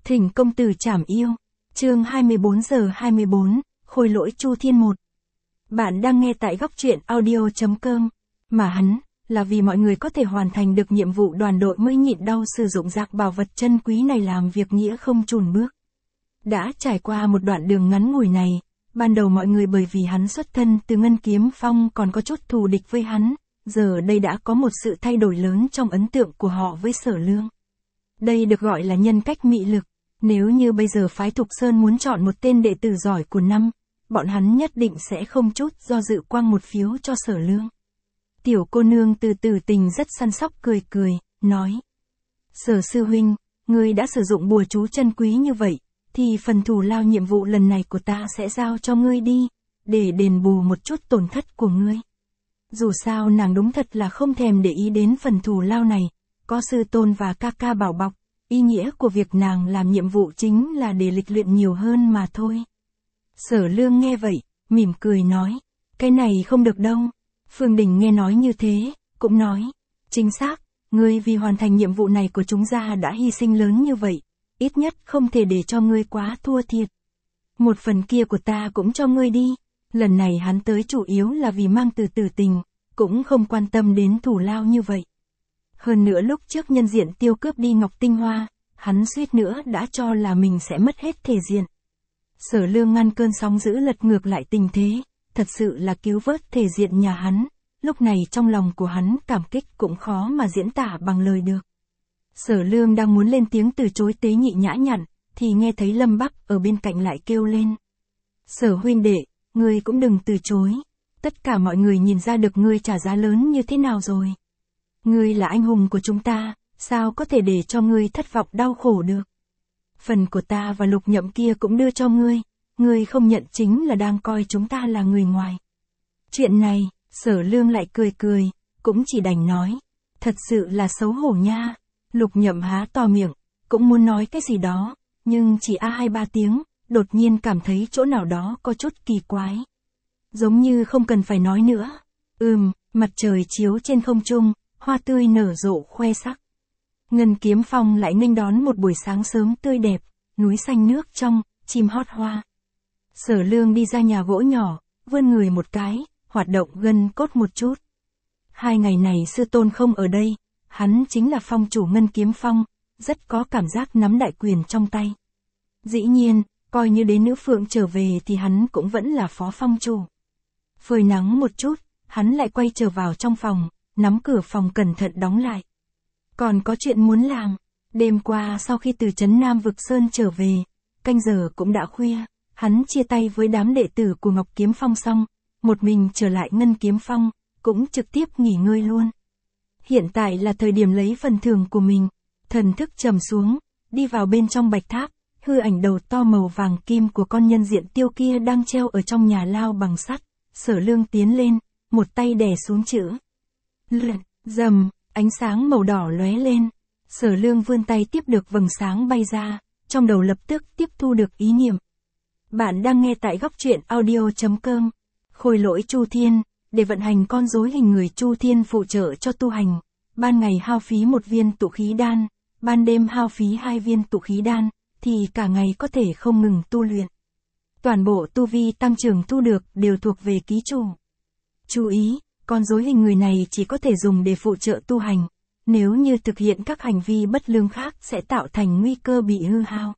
Thỉnh công tử trảm yêu. Chương 24:24, Khôi lỗi Chu Thiên 1. Bạn đang nghe tại góc truyện audio.com. Mà hắn, là vì mọi người có thể hoàn thành được nhiệm vụ đoàn đội mới nhịn đau sử dụng dạc bảo vật chân quý này làm việc nghĩa không chùn bước. Đã trải qua một đoạn đường ngắn ngủi này, ban đầu mọi người bởi vì hắn xuất thân từ Ngân Kiếm Phong còn có chút thù địch với hắn, giờ đây đã có một sự thay đổi lớn trong ấn tượng của họ với Sở Lương. Đây được gọi là nhân cách mị lực. Nếu như bây giờ phái Thục Sơn muốn chọn một tên đệ tử giỏi của năm, bọn hắn nhất định sẽ không chút do dự quăng một phiếu cho Sở Lương. Tiểu cô nương từ từ tình rất săn sóc cười cười, nói. Sở sư huynh, ngươi đã sử dụng bùa chú chân quý như vậy, thì phần thù lao nhiệm vụ lần này của ta sẽ giao cho ngươi đi, để đền bù một chút tổn thất của ngươi. Dù sao nàng đúng thật là không thèm để ý đến phần thù lao này, có sư tôn và ca ca bảo bọc. Ý nghĩa của việc nàng làm nhiệm vụ chính là để lịch luyện nhiều hơn mà thôi. Sở Lương nghe vậy, mỉm cười nói, cái này không được đâu. Phương Đình nghe nói như thế, cũng nói, chính xác, ngươi vì hoàn thành nhiệm vụ này của chúng ta đã hy sinh lớn như vậy, ít nhất không thể để cho ngươi quá thua thiệt. Một phần kia của ta cũng cho ngươi đi, lần này hắn tới chủ yếu là vì mang từ tử tình, cũng không quan tâm đến thù lao như vậy. Hơn nữa lúc trước nhân diện tiêu cướp đi Ngọc Tinh Hoa, hắn suýt nữa đã cho là mình sẽ mất hết thể diện. Sở Lương ngăn cơn sóng dữ lật ngược lại tình thế, thật sự là cứu vớt thể diện nhà hắn, lúc này trong lòng của hắn cảm kích cũng khó mà diễn tả bằng lời được. Sở Lương đang muốn lên tiếng từ chối tế nhị nhã nhặn, thì nghe thấy Lâm Bắc ở bên cạnh lại kêu lên. Sở huynh đệ, ngươi cũng đừng từ chối, tất cả mọi người nhìn ra được ngươi trả giá lớn như thế nào rồi. Ngươi là anh hùng của chúng ta, sao có thể để cho ngươi thất vọng đau khổ được. Phần của ta và Lục Nhậm kia cũng đưa cho ngươi không nhận chính là đang coi chúng ta là người ngoài. Chuyện này, Sở Lương lại cười cười, cũng chỉ đành nói, thật sự là xấu hổ nha. Lục Nhậm há to miệng, cũng muốn nói cái gì đó, nhưng chỉ hai ba tiếng, đột nhiên cảm thấy chỗ nào đó có chút kỳ quái. Giống như không cần phải nói nữa. Mặt trời chiếu trên không trung, hoa tươi nở rộ khoe sắc. Ngân Kiếm Phong lại nghênh đón một buổi sáng sớm tươi đẹp, núi xanh nước trong, chim hót hoa. Sở Lương đi ra nhà gỗ nhỏ, vươn người một cái, hoạt động gân cốt một chút. 2 ngày này sư tôn không ở đây, hắn chính là phong chủ Ngân Kiếm Phong, rất có cảm giác nắm đại quyền trong tay. Dĩ nhiên, coi như đế nữ phượng trở về thì hắn cũng vẫn là phó phong chủ. Phơi nắng một chút, hắn lại quay trở vào trong phòng, nắm cửa phòng cẩn thận đóng lại. Còn có chuyện muốn làm. Đêm qua sau khi từ trấn Nam Vực Sơn trở về, canh giờ cũng đã khuya, hắn chia tay với đám đệ tử của Ngọc Kiếm Phong xong, một mình trở lại Ngân Kiếm Phong, cũng trực tiếp nghỉ ngơi luôn. Hiện tại là thời điểm lấy phần thưởng của mình, thần thức trầm xuống, đi vào bên trong bạch tháp, hư ảnh đầu to màu vàng kim của con nhân diện tiêu kia đang treo ở trong nhà lao bằng sắt. Sở Lương tiến lên, một tay đè xuống chữ luyện, rầm, ánh sáng màu đỏ lóe lên. Sở Lương vươn tay tiếp được vầng sáng bay ra, trong đầu lập tức tiếp thu được ý niệm. Bạn đang nghe tại góc truyện audio.com. Khôi lỗi Chu Thiên, để vận hành con rối hình người Chu Thiên phụ trợ cho tu hành. Ban ngày hao phí 1 viên tụ khí đan, ban đêm hao phí 2 viên tụ khí đan, thì cả ngày có thể không ngừng tu luyện. Toàn bộ tu vi tăng trưởng thu được đều thuộc về ký chủ. Chú ý, con rối hình người này chỉ có thể dùng để phụ trợ tu hành, nếu như thực hiện các hành vi bất lương khác sẽ tạo thành nguy cơ bị hư hao.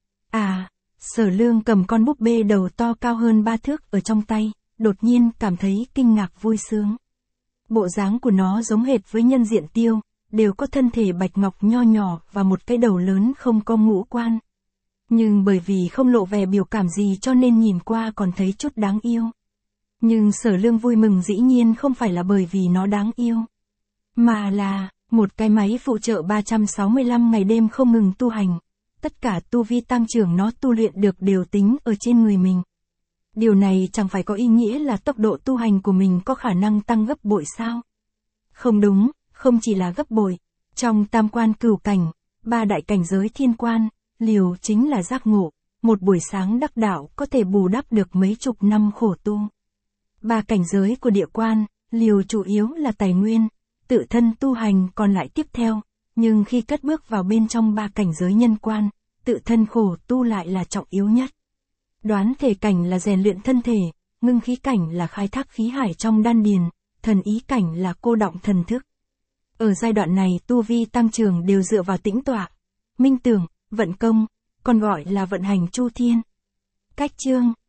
Sở Lương cầm con búp bê đầu to cao hơn 3 thước ở trong tay, đột nhiên cảm thấy kinh ngạc vui sướng. Bộ dáng của nó giống hệt với nhân diện tiêu, đều có thân thể bạch ngọc nho nhỏ và một cái đầu lớn không có ngũ quan. Nhưng bởi vì không lộ vẻ biểu cảm gì cho nên nhìn qua còn thấy chút đáng yêu. Nhưng Sở Lương vui mừng dĩ nhiên không phải là bởi vì nó đáng yêu, mà là một cái máy phụ trợ 365 ngày đêm không ngừng tu hành. Tất cả tu vi tăng trưởng nó tu luyện được đều tính ở trên người mình. Điều này chẳng phải có ý nghĩa là tốc độ tu hành của mình có khả năng tăng gấp bội sao? Không đúng, không chỉ là gấp bội. Trong tam quan cửu cảnh, 3 đại cảnh giới thiên quan, liều chính là giác ngộ. Một buổi sáng đắc đạo có thể bù đắp được mấy chục năm khổ tu. 3 cảnh giới của địa quan, liều chủ yếu là tài nguyên, tự thân tu hành còn lại tiếp theo. Nhưng khi cất bước vào bên trong 3 cảnh giới nhân quan, tự thân khổ tu lại là trọng yếu nhất. Đoán thể cảnh là rèn luyện thân thể, ngưng khí cảnh là khai thác khí hải trong đan điền, thần ý cảnh là cô đọng thần thức. Ở giai đoạn này tu vi tăng trưởng đều dựa vào tĩnh tọa, minh tưởng, vận công, còn gọi là vận hành chu thiên. Cách chương